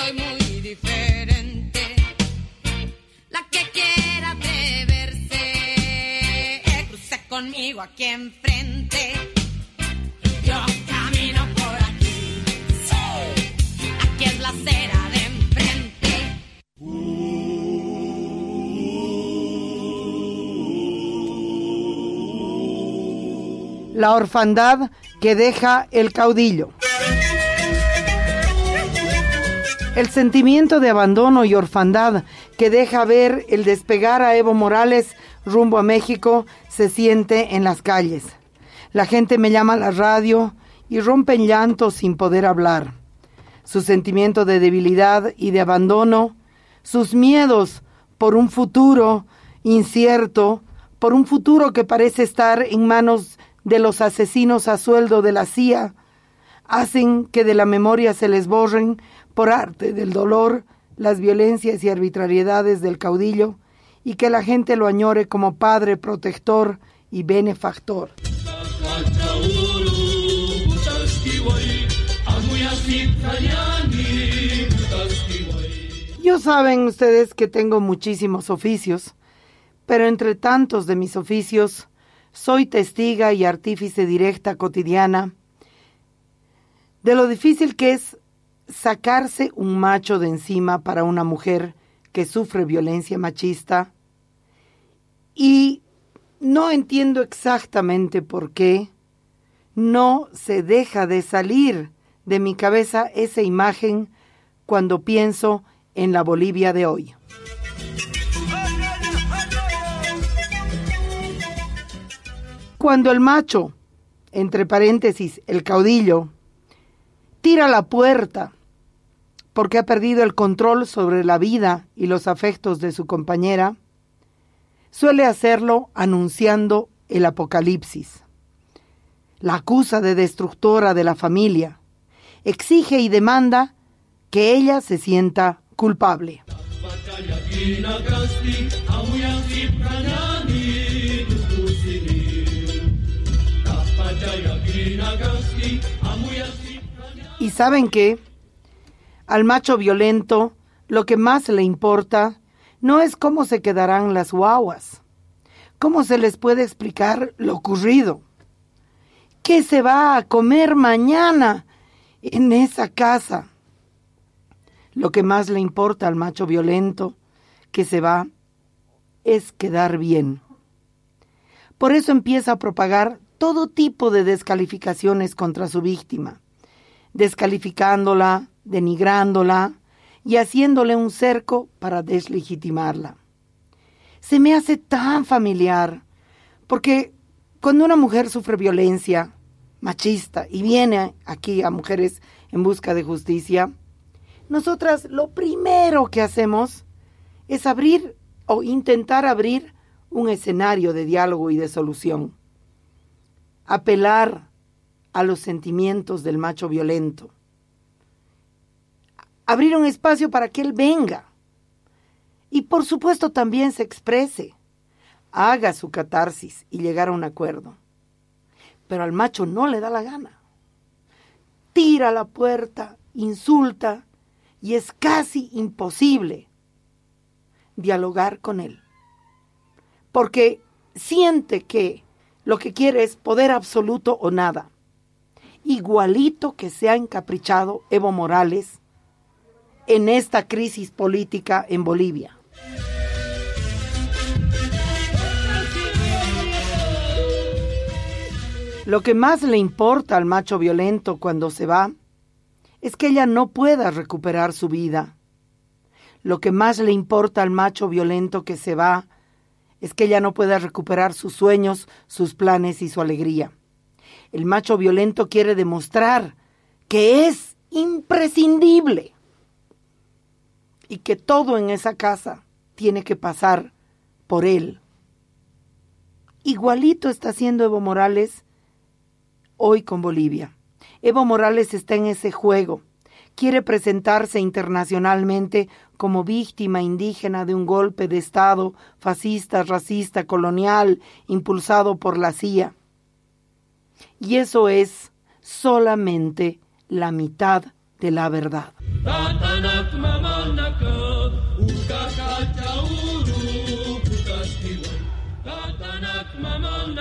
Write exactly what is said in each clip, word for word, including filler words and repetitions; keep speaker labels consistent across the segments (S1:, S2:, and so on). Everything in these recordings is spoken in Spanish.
S1: soy muy diferente. La que quiera atreverse, cruce conmigo aquí enfrente. Yo camino por aquí, sí. Aquí es la acera de enfrente.
S2: La orfandad que deja el caudillo. El sentimiento de abandono y orfandad que deja ver el despegar a Evo Morales rumbo a México se siente en las calles. La gente me llama a la radio y rompe en llanto sin poder hablar. Su sentimiento de debilidad y de abandono, sus miedos por un futuro incierto, por un futuro que parece estar en manos de los asesinos a sueldo de la C I A, hacen que de la memoria se les borren, por arte del dolor, las violencias y arbitrariedades del caudillo, y que la gente lo añore como padre protector y benefactor. Yo saben ustedes que tengo muchísimos oficios, pero entre tantos de mis oficios, soy testiga y artífice directa cotidiana de lo difícil que es sacarse un macho de encima para una mujer que sufre violencia machista, y no entiendo exactamente por qué no se deja de salir de mi cabeza esa imagen cuando pienso en la Bolivia de hoy. Cuando el macho, entre paréntesis, el caudillo, tira la puerta porque ha perdido el control sobre la vida y los afectos de su compañera, suele hacerlo anunciando el apocalipsis. La acusa de destructora de la familia, exige y demanda que ella se sienta culpable. ¿Y saben qué? Al macho violento lo que más le importa no es cómo se quedarán las guaguas, cómo se les puede explicar lo ocurrido, qué se va a comer mañana en esa casa. Lo que más le importa al macho violento que se va es quedar bien. Por eso empieza a propagar todo tipo de descalificaciones contra su víctima, descalificándola, denigrándola y haciéndole un cerco para deslegitimarla. Se me hace tan familiar, porque cuando una mujer sufre violencia machista y viene aquí a Mujeres en Busca de Justicia, nosotras lo primero que hacemos es abrir o intentar abrir un escenario de diálogo y de solución. Apelar a los sentimientos del macho violento. Abrir un espacio para que él venga. Y por supuesto también se exprese. Haga su catarsis y llegar a un acuerdo. Pero al macho no le da la gana. Tira la puerta, insulta, y es casi imposible dialogar con él. Porque siente que lo que quiere es poder absoluto o nada. Igualito que se ha encaprichado Evo Morales en esta crisis política en Bolivia. Lo que más le importa al macho violento cuando se va es que ella no pueda recuperar su vida. Lo que más le importa al macho violento que se va es que ella no pueda recuperar sus sueños, sus planes y su alegría. El macho violento quiere demostrar que es imprescindible y que todo en esa casa tiene que pasar por él. Igualito está haciendo Evo Morales hoy con Bolivia. Evo Morales está en ese juego. Quiere presentarse internacionalmente como víctima indígena de un golpe de Estado fascista, racista, colonial, impulsado por la C I A. Y eso es solamente la mitad de la verdad.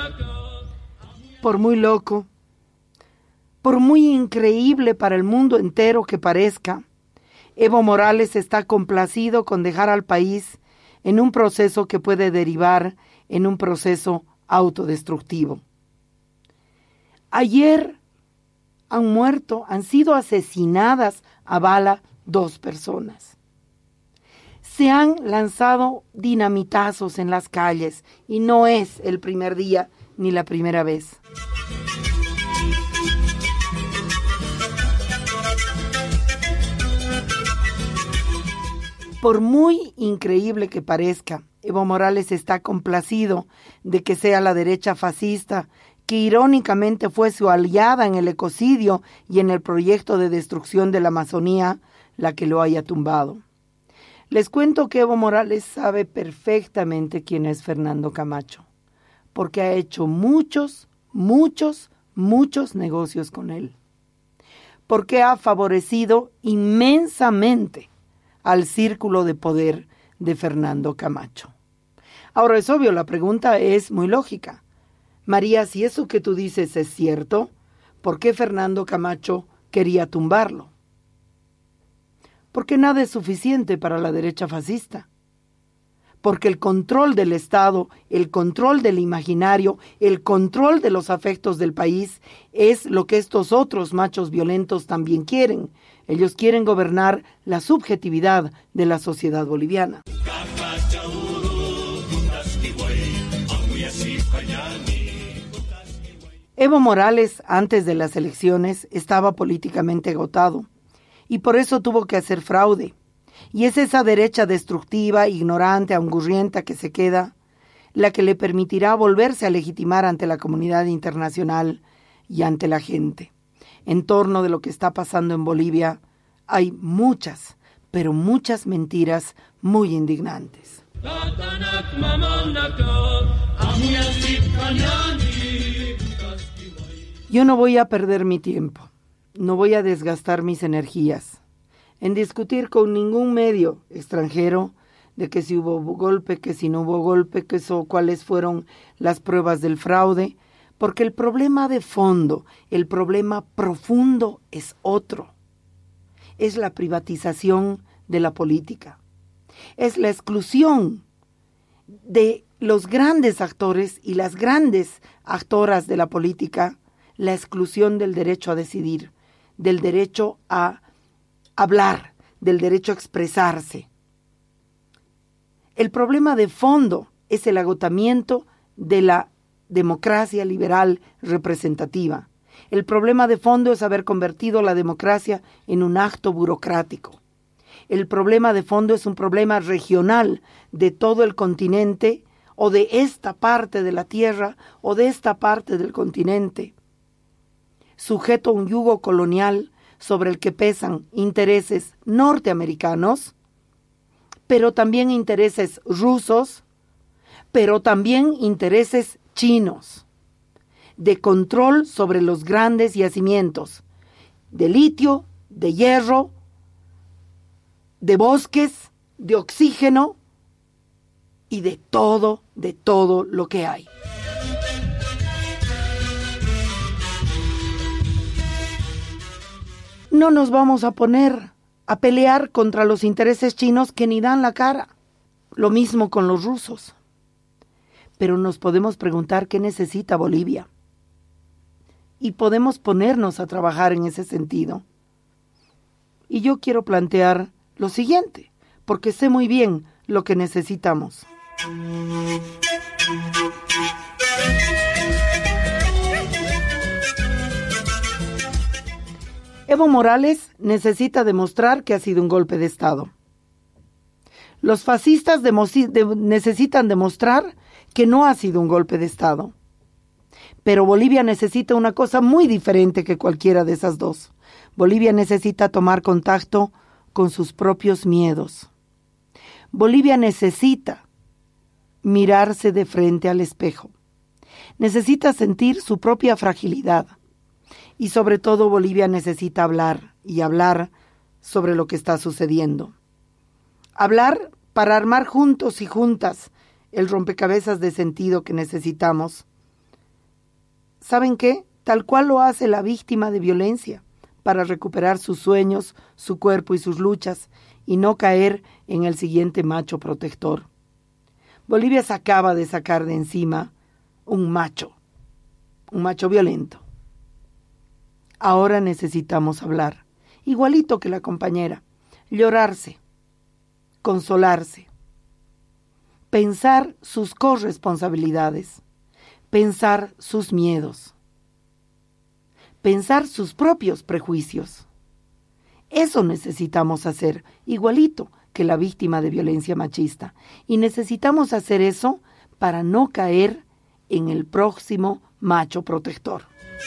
S2: Por muy loco, por muy increíble para el mundo entero que parezca, Evo Morales está complacido con dejar al país en un proceso que puede derivar en un proceso autodestructivo. Ayer han muerto, han sido asesinadas a bala dos personas. Se han lanzado dinamitazos en las calles y no es el primer día ni la primera vez. Por muy increíble que parezca, Evo Morales está complacido de que sea la derecha fascista, que irónicamente fue su aliada en el ecocidio y en el proyecto de destrucción de la Amazonía, la que lo haya tumbado. Les cuento que Evo Morales sabe perfectamente quién es Fernando Camacho, porque ha hecho muchos, muchos, muchos negocios con él, porque ha favorecido inmensamente al círculo de poder de Fernando Camacho. Ahora es obvio, la pregunta es muy lógica. María, si eso que tú dices es cierto, ¿por qué Fernando Camacho quería tumbarlo? Porque nada es suficiente para la derecha fascista. Porque el control del Estado, el control del imaginario, el control de los afectos del país es lo que estos otros machos violentos también quieren. Ellos quieren gobernar la subjetividad de la sociedad boliviana. Evo Morales, antes de las elecciones, estaba políticamente agotado y por eso tuvo que hacer fraude. Y es esa derecha destructiva, ignorante, angurrienta que se queda, la que le permitirá volverse a legitimar ante la comunidad internacional y ante la gente. En torno de lo que está pasando en Bolivia, hay muchas, pero muchas mentiras muy indignantes. Yo no voy a perder mi tiempo, no voy a desgastar mis energías en discutir con ningún medio extranjero de que si hubo golpe, que si no hubo golpe, que eso, cuáles fueron las pruebas del fraude, porque el problema de fondo, el problema profundo es otro. Es la privatización de la política. Es la exclusión de los grandes actores y las grandes actoras de la política, la exclusión del derecho a decidir, del derecho a hablar, del derecho a expresarse. El problema de fondo es el agotamiento de la democracia liberal representativa. El problema de fondo es haber convertido la democracia en un acto burocrático. El problema de fondo es un problema regional de todo el continente o de esta parte de la tierra o de esta parte del continente, sujeto a un yugo colonial sobre el que pesan intereses norteamericanos, pero también intereses rusos, pero también intereses chinos, de control sobre los grandes yacimientos de litio, de hierro, de bosques, de oxígeno y de todo, de todo lo que hay. No nos vamos a poner a pelear contra los intereses chinos que ni dan la cara. Lo mismo con los rusos. Pero nos podemos preguntar qué necesita Bolivia. Y podemos ponernos a trabajar en ese sentido. Y yo quiero plantear lo siguiente, porque sé muy bien lo que necesitamos. Evo Morales necesita demostrar que ha sido un golpe de Estado. Los fascistas demo- de- necesitan demostrar que no ha sido un golpe de Estado. Pero Bolivia necesita una cosa muy diferente que cualquiera de esas dos. Bolivia necesita tomar contacto con sus propios miedos. Bolivia necesita mirarse de frente al espejo. Necesita sentir su propia fragilidad. Y sobre todo Bolivia necesita hablar y hablar sobre lo que está sucediendo. Hablar para armar juntos y juntas el rompecabezas de sentido que necesitamos ¿saben qué? Tal cual lo hace la víctima de violencia, para recuperar sus sueños, su cuerpo y sus luchas, y no caer en el siguiente macho protector. Bolivia se acaba de sacar de encima un macho, un macho violento. Ahora necesitamos hablar, igualito que la compañera, llorarse, consolarse, pensar sus corresponsabilidades, pensar sus miedos, pensar sus propios prejuicios. Eso necesitamos hacer, igualito que la víctima de violencia machista. Y necesitamos hacer eso para no caer en el próximo macho protector.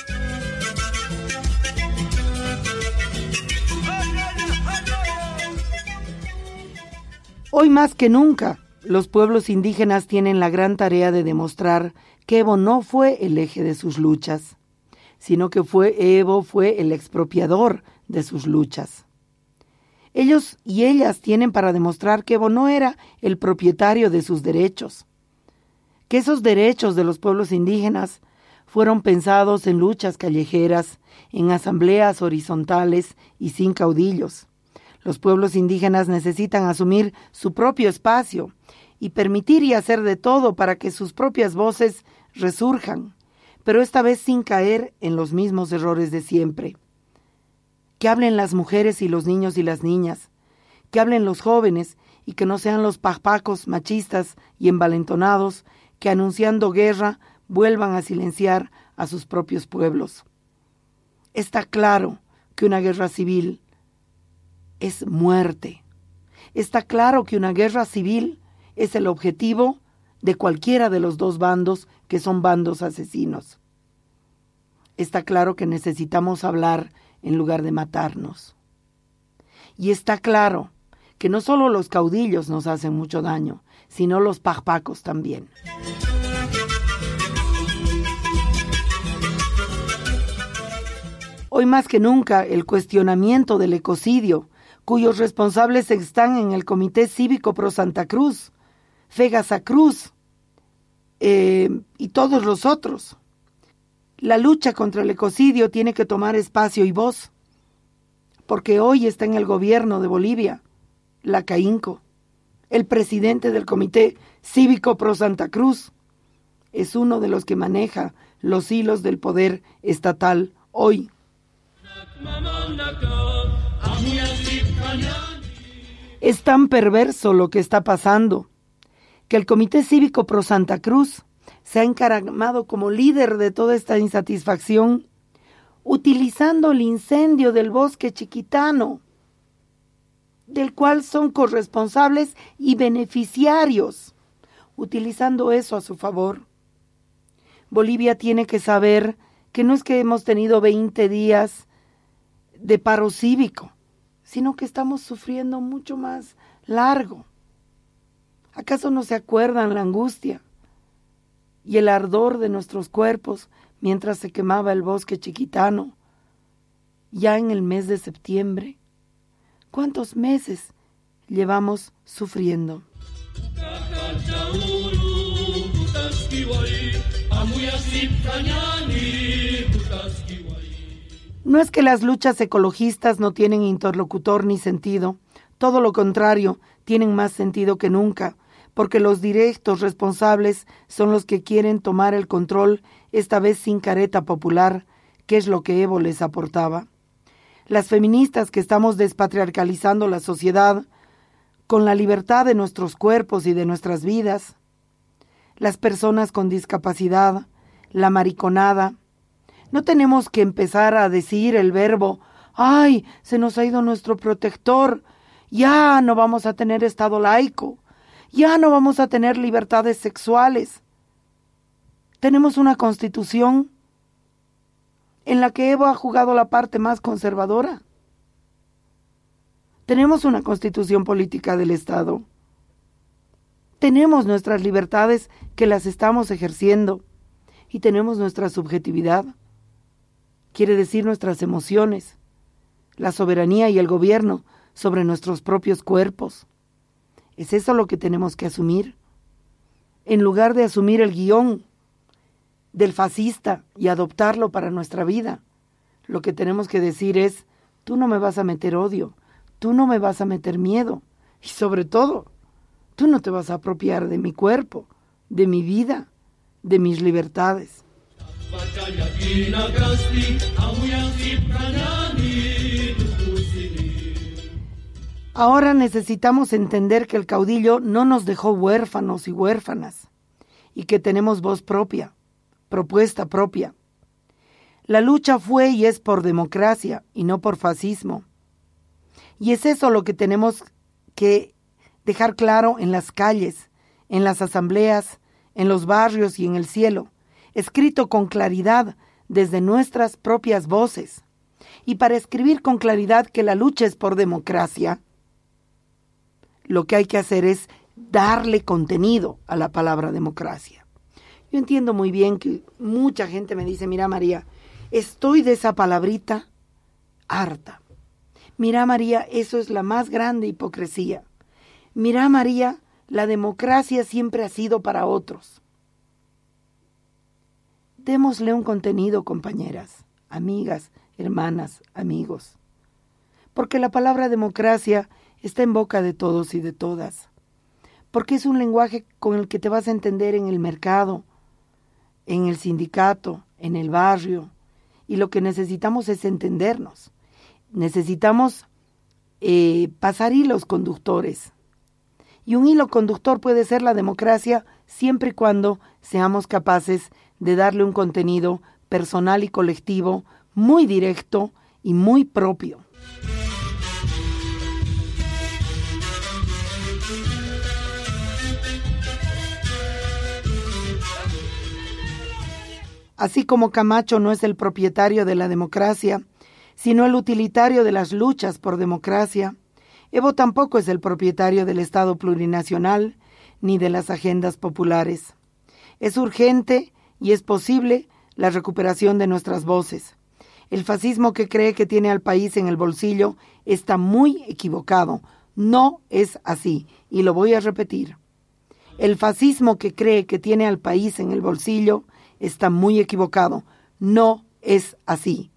S2: Hoy más que nunca, los pueblos indígenas tienen la gran tarea de demostrar que Evo no fue el eje de sus luchas, sino que fue Evo fue el expropiador de sus luchas. Ellos y ellas tienen para demostrar que Evo no era el propietario de sus derechos, que esos derechos de los pueblos indígenas fueron pensados en luchas callejeras, en asambleas horizontales y sin caudillos. Los pueblos indígenas necesitan asumir su propio espacio y permitir y hacer de todo para que sus propias voces resurjan, pero esta vez sin caer en los mismos errores de siempre. Que hablen las mujeres y los niños y las niñas, que hablen los jóvenes y que no sean los pajpacos machistas y envalentonados que anunciando guerra vuelvan a silenciar a sus propios pueblos. Está claro que una guerra civil es muerte. Está claro que una guerra civil es el objetivo de cualquiera de los dos bandos que son bandos asesinos. Está claro que necesitamos hablar en lugar de matarnos. Y está claro que no solo los caudillos nos hacen mucho daño, sino los pajpacos también. Hoy más que nunca el cuestionamiento del ecocidio, cuyos responsables están en el Comité Cívico Pro Santa Cruz, Fegasa Cruz eh, y todos los otros. La lucha contra el ecocidio tiene que tomar espacio y voz, porque hoy está en el gobierno de Bolivia, la CAINCO, el presidente del Comité Cívico Pro Santa Cruz, es uno de los que maneja los hilos del poder estatal hoy. Es tan perverso lo que está pasando, que el Comité Cívico Pro Santa Cruz se ha encaramado como líder de toda esta insatisfacción, utilizando el incendio del bosque chiquitano, del cual son corresponsables y beneficiarios, utilizando eso a su favor. Bolivia tiene que saber que no es que hemos tenido veinte días de paro cívico, sino que estamos sufriendo mucho más largo. ¿Acaso no se acuerdan la angustia y el ardor de nuestros cuerpos mientras se quemaba el bosque chiquitano, ya en el mes de septiembre? ¿Cuántos meses llevamos sufriendo? No es que las luchas ecologistas no tienen interlocutor ni sentido, todo lo contrario, tienen más sentido que nunca, porque los directos responsables son los que quieren tomar el control, esta vez sin careta popular, que es lo que Evo les aportaba. Las feministas que estamos despatriarcalizando la sociedad, con la libertad de nuestros cuerpos y de nuestras vidas, las personas con discapacidad, la mariconada, no tenemos que empezar a decir el verbo, ¡ay, se nos ha ido nuestro protector! Ya no vamos a tener Estado laico, ya no vamos a tener libertades sexuales. Tenemos una constitución en la que Evo ha jugado la parte más conservadora. Tenemos una constitución política del Estado. Tenemos nuestras libertades que las estamos ejerciendo y tenemos nuestra subjetividad. Quiere decir nuestras emociones, la soberanía y el gobierno sobre nuestros propios cuerpos. ¿Es eso lo que tenemos que asumir? En lugar de asumir el guión del fascista y adoptarlo para nuestra vida. Lo que tenemos que decir es, tú no me vas a meter odio, tú no me vas a meter miedo y sobre todo, tú no te vas a apropiar de mi cuerpo, de mi vida, de mis libertades. Ahora necesitamos entender que el caudillo no nos dejó huérfanos y huérfanas y que tenemos voz propia, propuesta propia. La lucha fue y es por democracia y no por fascismo. Y es eso lo que tenemos que dejar claro en las calles, en las asambleas, en los barrios y en el cielo, escrito con claridad desde nuestras propias voces. Y para escribir con claridad que la lucha es por democracia, lo que hay que hacer es darle contenido a la palabra democracia. Yo entiendo muy bien que mucha gente me dice, mira María, estoy de esa palabrita harta. Mira María, eso es la más grande hipocresía. Mira María, la democracia siempre ha sido para otros. Démosle un contenido, compañeras, amigas, hermanas, amigos. Porque la palabra democracia está en boca de todos y de todas. Porque es un lenguaje con el que te vas a entender en el mercado, en el sindicato, en el barrio. Y lo que necesitamos es entendernos. Necesitamos eh, pasar hilos conductores. Y un hilo conductor puede ser la democracia siempre y cuando seamos capaces de darle un contenido personal y colectivo muy directo y muy propio. Así como Camacho no es el propietario de la democracia, sino el utilitario de las luchas por democracia, Evo tampoco es el propietario del Estado plurinacional ni de las agendas populares. Es urgente y es posible la recuperación de nuestras voces. El fascismo que cree que tiene al país en el bolsillo está muy equivocado. No es así, y lo voy a repetir. El fascismo que cree que tiene al país en el bolsillo está muy equivocado. No es así.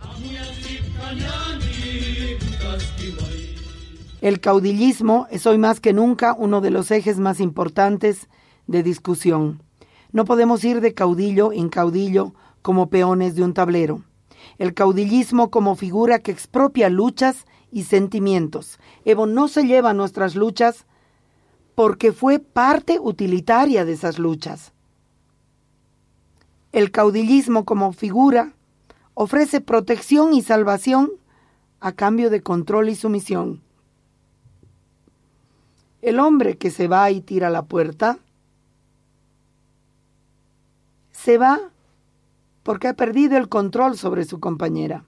S2: El caudillismo es hoy más que nunca uno de los ejes más importantes de discusión. No podemos ir de caudillo en caudillo como peones de un tablero. El caudillismo como figura que expropia luchas y sentimientos. Evo no se lleva nuestras luchas porque fue parte utilitaria de esas luchas. El caudillismo como figura ofrece protección y salvación a cambio de control y sumisión. El hombre que se va y tira la puerta, se va porque ha perdido el control sobre su compañera.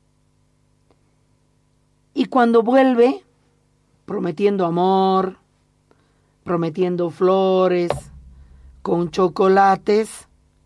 S2: Y cuando vuelve, prometiendo amor, prometiendo flores, con chocolates,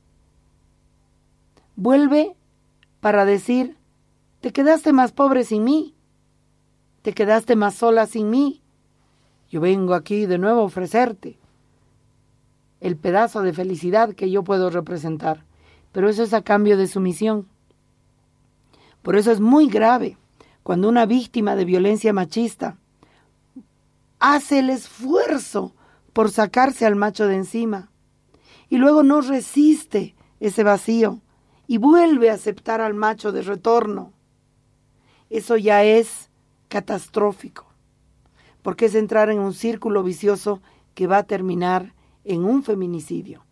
S2: vuelve para decir, te quedaste más pobre sin mí, te quedaste más sola sin mí. Yo vengo aquí de nuevo a ofrecerte el pedazo de felicidad que yo puedo representar, pero eso es a cambio de sumisión. Por eso es muy grave cuando una víctima de violencia machista hace el esfuerzo por sacarse al macho de encima y luego no resiste ese vacío y vuelve a aceptar al macho de retorno. Eso ya es catastrófico, porque es entrar en un círculo vicioso que va a terminar en un feminicidio.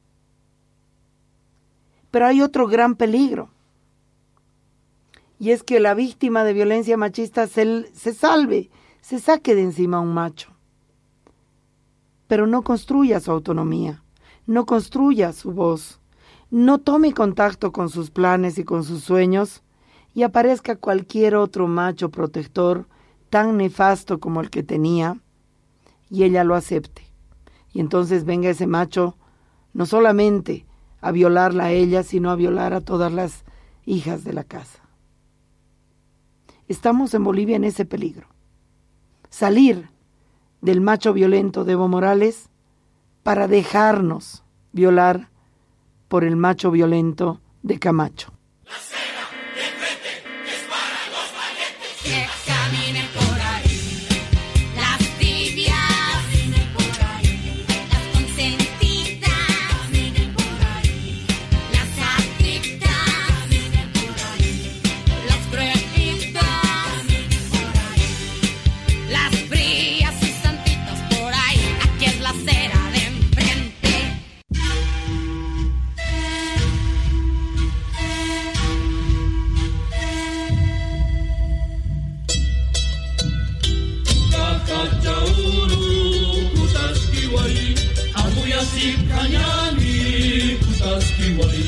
S2: Pero hay otro gran peligro, y es que la víctima de violencia machista se, se salve, se saque de encima a un macho, pero no construya su autonomía, no construya su voz, no tome contacto con sus planes y con sus sueños, y aparezca cualquier otro macho protector tan nefasto como el que tenía, y ella lo acepte. Y entonces venga ese macho no solamente a violarla a ella, sino a violar a todas las hijas de la casa. Estamos en Bolivia en ese peligro. Salir del macho violento de Evo Morales para dejarnos violar por el macho violento de Camacho.
S3: La cena de frente es para los valientes.
S1: Que caminen por ahí, las tibias, caminen por ahí, las consentidas, caminen por ahí, las adictas, caminen por ahí, las cruelitas, caminen por ahí, las frías y santitas por ahí. Aquí es la acera de enfrente.
S3: Kakachauru kutaskiwai, amuyasip kanyani kutaskiwai.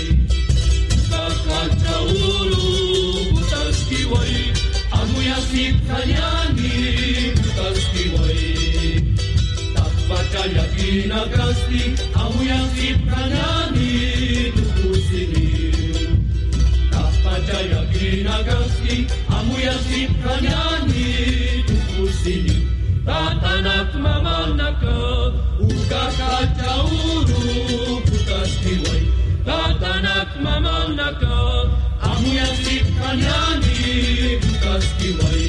S3: Kakachauru kutaskiwai, amuyasip kanyani kutaskiwai. Tapachaya kinagasti, amuyasip kanyani tukusini. Tapachaya kinagasti, amuyasip kanyani tukusini. Tatanak mamanaka, ukakachauru kutaskiwai. Tatanak mamanaka, amuyasip kanyani kutaskiwai.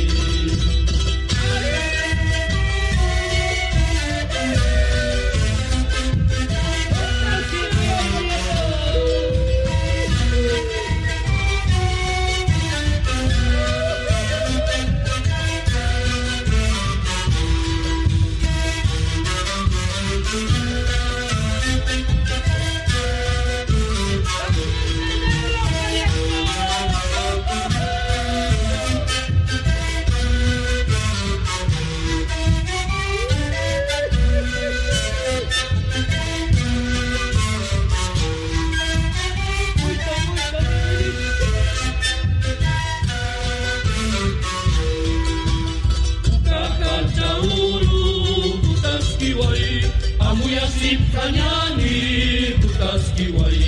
S3: Amuyasip kanyani kutaskiwai.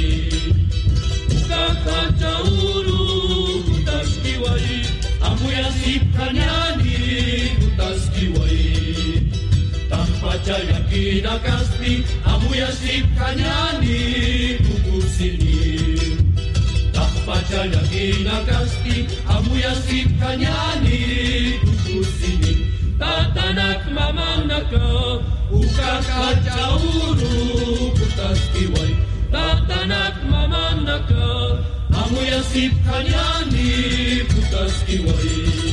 S3: Kakachauru kutaskiwai, amuyasip kanyani kutaskiwai. Tampachaya kinagasti, amuyasip kanyani tukusini. Tampachaya kinagasti, amuyasip kanyani tukusini. Tatanak mamanaka, ukakachauru kutaskiwai. Tatanak mamanaka, amuyasip kanyani kutaskiwai.